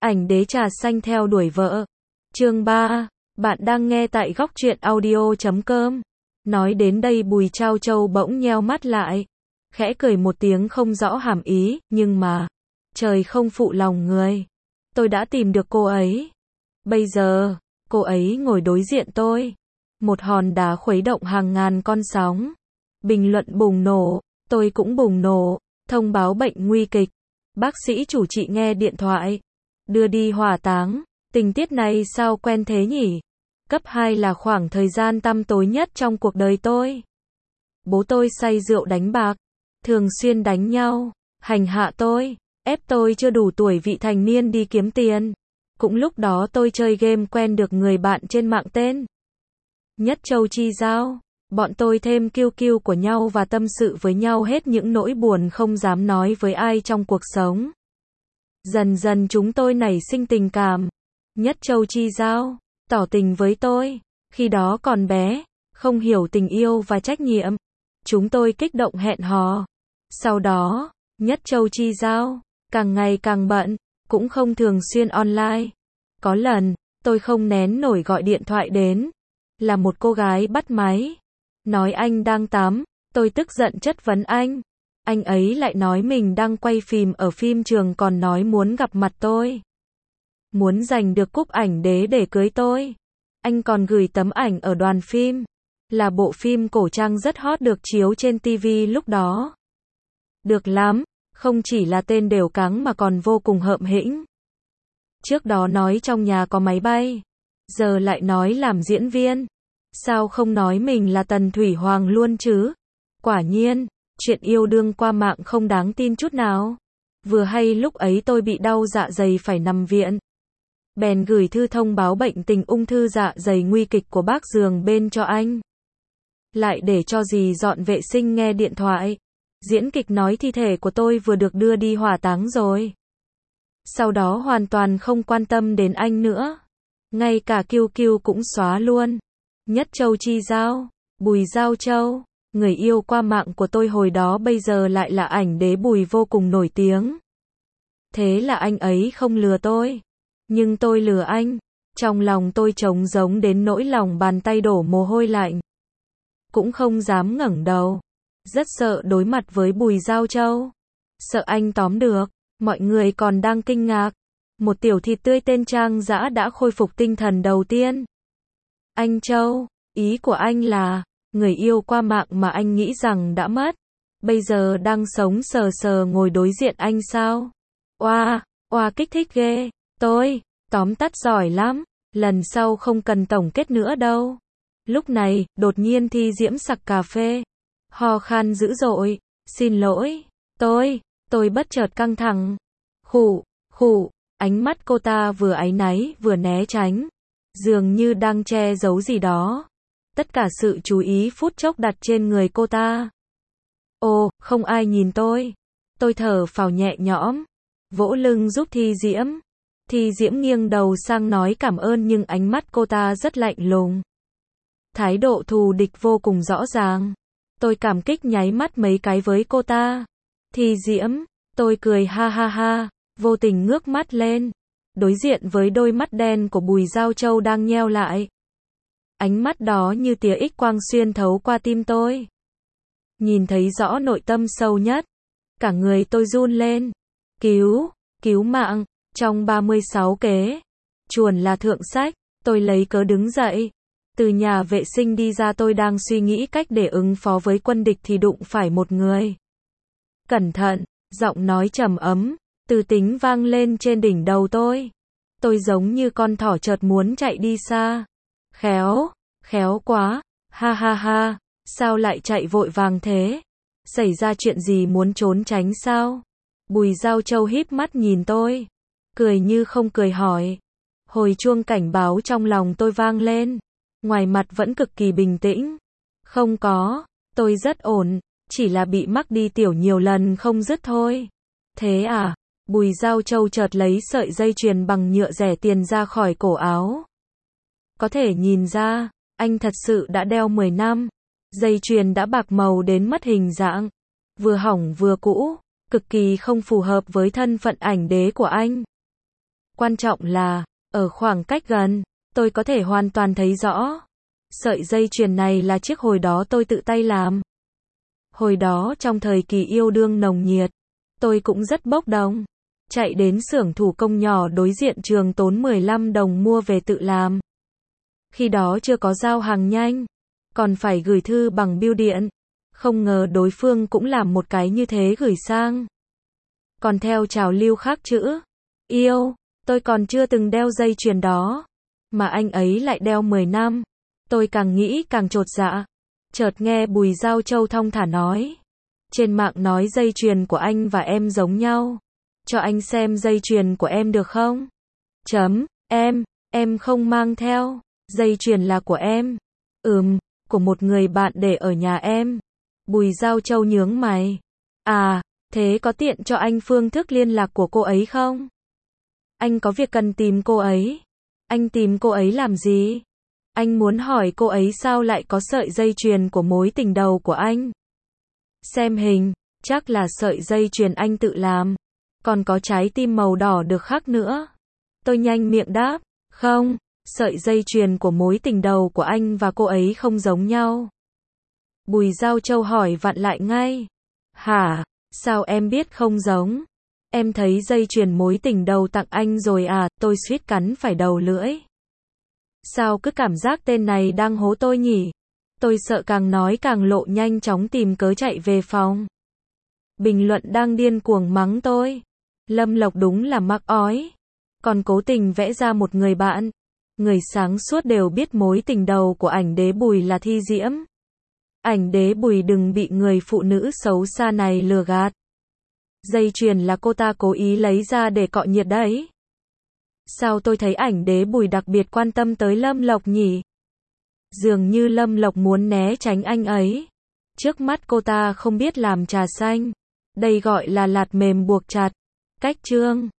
Ảnh đế trà xanh theo đuổi vợ. Chương 3. Bạn đang nghe tại góc truyện audio.com. Nói đến đây Bùi Trao Châu bỗng nheo mắt lại. Khẽ cười một tiếng không rõ hàm ý, nhưng mà, trời không phụ lòng người. Tôi đã tìm được cô ấy. Bây giờ, cô ấy ngồi đối diện tôi. Một hòn đá khuấy động hàng ngàn con sóng. Bình luận bùng nổ, tôi cũng bùng nổ. Thông báo bệnh nguy kịch. Bác sĩ chủ trị nghe điện thoại. Đưa đi hỏa táng. Tình tiết này sao quen thế nhỉ? Cấp 2 là khoảng thời gian tăm tối nhất trong cuộc đời tôi. Bố tôi say rượu đánh bạc. Thường xuyên đánh nhau. Hành hạ tôi. Ép tôi chưa đủ tuổi vị thành niên đi kiếm tiền. Cũng lúc đó tôi chơi game quen được người bạn trên mạng tên Nhất Châu Chi Giao. Bọn tôi thêm kiêu kiêu của nhau và tâm sự với nhau hết những nỗi buồn không dám nói với ai trong cuộc sống. Dần dần chúng tôi nảy sinh tình cảm. Nhất Châu Chi Giao tỏ tình với tôi. Khi đó còn bé, không hiểu tình yêu và trách nhiệm. Chúng tôi kích động hẹn hò. Sau đó, Nhất Châu Chi Giao càng ngày càng bận, cũng không thường xuyên online. Có lần, tôi không nén nổi gọi điện thoại đến. Là một cô gái bắt máy. Nói anh đang tắm. Tôi tức giận chất vấn anh. Anh ấy lại nói mình đang quay phim ở phim trường còn nói muốn gặp mặt tôi. Muốn giành được cúp ảnh đế để cưới tôi. Anh còn gửi tấm ảnh ở đoàn phim. Là bộ phim cổ trang rất hot được chiếu trên TV lúc đó. Được lắm, không chỉ là tên đều cắng mà còn vô cùng hợm hĩnh. Trước đó nói trong nhà có máy bay. Giờ lại nói làm diễn viên. Sao không nói mình là Tần Thủy Hoàng luôn chứ? Quả nhiên, chuyện yêu đương qua mạng không đáng tin chút nào. Vừa hay lúc ấy tôi bị đau dạ dày phải nằm viện. Bèn gửi thư thông báo bệnh tình ung thư dạ dày nguy kịch của bác giường bên cho anh. Lại để cho dì dọn vệ sinh nghe điện thoại. Diễn kịch nói thi thể của tôi vừa được đưa đi hỏa táng rồi. Sau đó hoàn toàn không quan tâm đến anh nữa. Ngay cả kiêu kiêu cũng xóa luôn. Nhất Châu Chi Giao, Bùi Giao Châu, người yêu qua mạng của tôi hồi đó bây giờ lại là ảnh đế Bùi vô cùng nổi tiếng. Thế là anh ấy không lừa tôi. Nhưng tôi lừa anh. Trong lòng tôi trống rỗng đến nỗi lòng bàn tay đổ mồ hôi lạnh. Cũng không dám ngẩng đầu. Rất sợ đối mặt với Bùi Giao Châu. Sợ anh tóm được. Mọi người còn đang kinh ngạc. Một tiểu thịt tươi tên Trang Dã đã khôi phục tinh thần đầu tiên. Anh Châu, ý của anh là, người yêu qua mạng mà anh nghĩ rằng đã mất. Bây giờ đang sống sờ sờ ngồi đối diện anh sao? Oa, oa kích thích ghê. Tôi, tóm tắt giỏi lắm. Lần sau không cần tổng kết nữa đâu. Lúc này, đột nhiên Thi Diễm sặc cà phê. Ho khan dữ dội. Xin lỗi. Tôi bất chợt căng thẳng. Khụ. Ánh mắt cô ta vừa áy náy vừa né tránh. Dường như đang che giấu gì đó. Tất cả sự chú ý phút chốc đặt trên người cô ta. Ồ, không ai nhìn tôi. Tôi thở phào nhẹ nhõm. Vỗ lưng giúp Thi Diễm. Thi Diễm nghiêng đầu sang nói cảm ơn nhưng ánh mắt cô ta rất lạnh lùng. Thái độ thù địch vô cùng rõ ràng. Tôi cảm kích nháy mắt mấy cái với cô ta. Thi Diễm, tôi cười ha ha ha, vô tình ngước mắt lên. Đối diện với đôi mắt đen của Bùi Giao Châu đang nheo lại. Ánh mắt đó như tia X quang xuyên thấu qua tim tôi. Nhìn thấy rõ nội tâm sâu nhất. Cả người tôi run lên. Cứu mạng, trong 36 kế. Chuồn là thượng sách, tôi lấy cớ đứng dậy. Từ nhà vệ sinh đi ra tôi đang suy nghĩ cách để ứng phó với quân địch thì đụng phải một người. Cẩn thận, giọng nói trầm ấm, từ tính vang lên trên đỉnh đầu tôi. Tôi giống như con thỏ chợt muốn chạy đi xa. Khéo quá, ha ha ha, sao lại chạy vội vàng thế? Xảy ra chuyện gì muốn trốn tránh sao? Bùi Giao Châu híp mắt nhìn tôi. Cười như không cười hỏi. Hồi chuông cảnh báo trong lòng tôi vang lên. Ngoài mặt vẫn cực kỳ bình tĩnh. Không có, tôi rất ổn, chỉ là bị mắc đi tiểu nhiều lần không dứt thôi. Thế à? Bùi Giao Châu chợt lấy sợi dây chuyền bằng nhựa rẻ tiền ra khỏi cổ áo. Có thể nhìn ra, anh thật sự đã đeo 10 năm. Dây chuyền đã bạc màu đến mất hình dạng. Vừa hỏng vừa cũ, cực kỳ không phù hợp với thân phận ảnh đế của anh. Quan trọng là, ở khoảng cách gần, tôi có thể hoàn toàn thấy rõ. Sợi dây chuyền này là chiếc hồi đó tôi tự tay làm. Hồi đó trong thời kỳ yêu đương nồng nhiệt, tôi cũng rất bốc đồng. Chạy đến xưởng thủ công nhỏ đối diện trường tốn 15 đồng mua về tự làm. Khi đó chưa có giao hàng nhanh, còn phải gửi thư bằng bưu điện. Không ngờ đối phương cũng làm một cái như thế gửi sang. Còn theo trào lưu khác chữ yêu, tôi còn chưa từng đeo dây chuyền đó, mà anh ấy lại đeo 10 năm. Tôi càng nghĩ càng chột dạ. Chợt nghe Bùi Giao Châu thong thả nói, trên mạng nói dây chuyền của anh và em giống nhau. Cho anh xem dây chuyền của em được không? Em không mang theo. Dây chuyền là của em. Của một người bạn để ở nhà em. Bùi Giao Châu nhướng mày. À, thế có tiện cho anh phương thức liên lạc của cô ấy không? Anh có việc cần tìm cô ấy. Anh tìm cô ấy làm gì? Anh muốn hỏi cô ấy sao lại có sợi dây chuyền của mối tình đầu của anh. Xem hình, chắc là sợi dây chuyền anh tự làm. Còn có trái tim màu đỏ được khắc nữa. Tôi nhanh miệng đáp, không, sợi dây chuyền của mối tình đầu của anh và cô ấy không giống nhau. Bùi Giao Châu hỏi vặn lại ngay. Hả, sao em biết không giống? Em thấy dây chuyền mối tình đầu tặng anh rồi à? Tôi suýt cắn phải đầu lưỡi. Sao cứ cảm giác tên này đang hố tôi nhỉ? Tôi sợ càng nói càng lộ, nhanh chóng tìm cớ chạy về phòng. Bình luận đang điên cuồng mắng tôi. Lâm Lộc đúng là mắc ói. Còn cố tình vẽ ra một người bạn. Người sáng suốt đều biết mối tình đầu của ảnh đế Bùi là Thi Diễm. Ảnh đế Bùi đừng bị người phụ nữ xấu xa này lừa gạt. Dây chuyền là cô ta cố ý lấy ra để cọ nhiệt đấy. Sao tôi thấy ảnh đế Bùi đặc biệt quan tâm tới Lâm Lộc nhỉ? Dường như Lâm Lộc muốn né tránh anh ấy. Trước mắt cô ta không biết làm trà xanh. Đây gọi là lạt mềm buộc chặt. Cách chương